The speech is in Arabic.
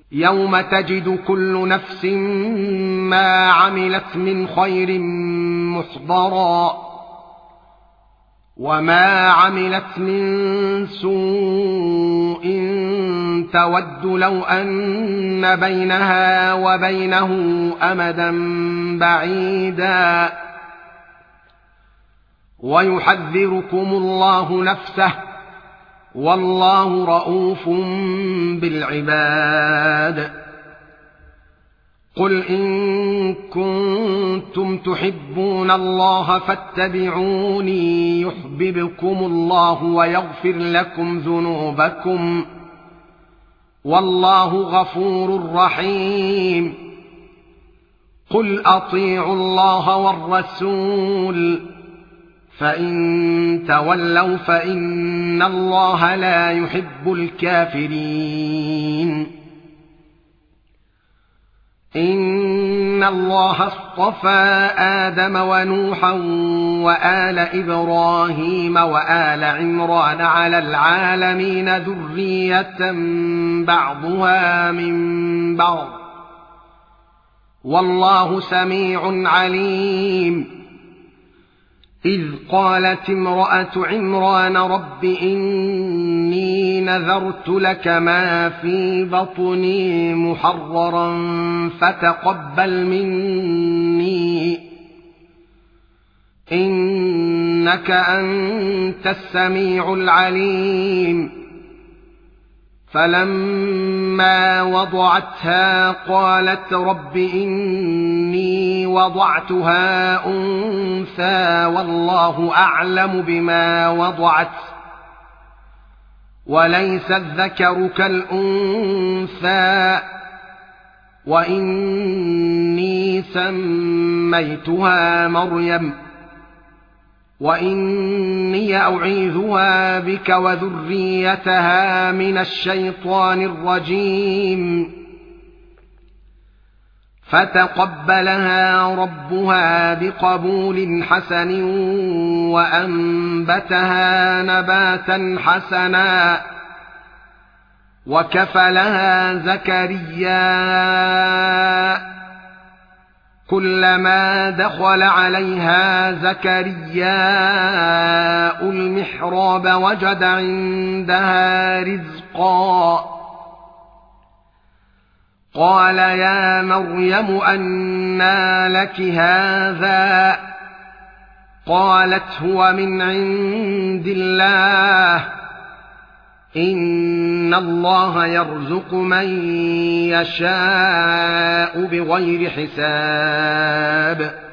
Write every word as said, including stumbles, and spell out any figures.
يوم تجد كل نفس ما عملت من خير محضرا وما عملت من سوء تود لو أن بينها وبينه أمدا بعيدا ويحذركم الله نفسه والله رؤوف بالعباد. قل إن كنتم تحبون الله فاتبعوني يحببكم الله ويغفر لكم ذنوبكم والله غفور رحيم. قل أطيعوا الله والرسول فإن تولوا فإن الله لا يحب الكافرين. إن الله اصطفى آدم ونوحا وآل إبراهيم وآل عمران على العالمين ذرية بعضها من بعض والله سميع عليم. إذ قالت امرأة عمران رب إني نذرت لك ما في بطني محررا فتقبل مني إنك أنت السميع العليم. فلما وضعتها قالت رب إني وضعتها أنثى والله أعلم بما وضعت وليس الذكر كالأنثى وإني سميتها مريم وإني أعيذها بك وذريتها من الشيطان الرجيم. فتقبلها ربها بقبول حسن وأنبتها نباتا حسنا وكفلها زكريا كلما دخل عليها زكرياء المحراب وجد عندها رزقا قال يا مريم أنى لك هذا قالت هو من عند الله إن الله يرزق من يشاء بغير حساب.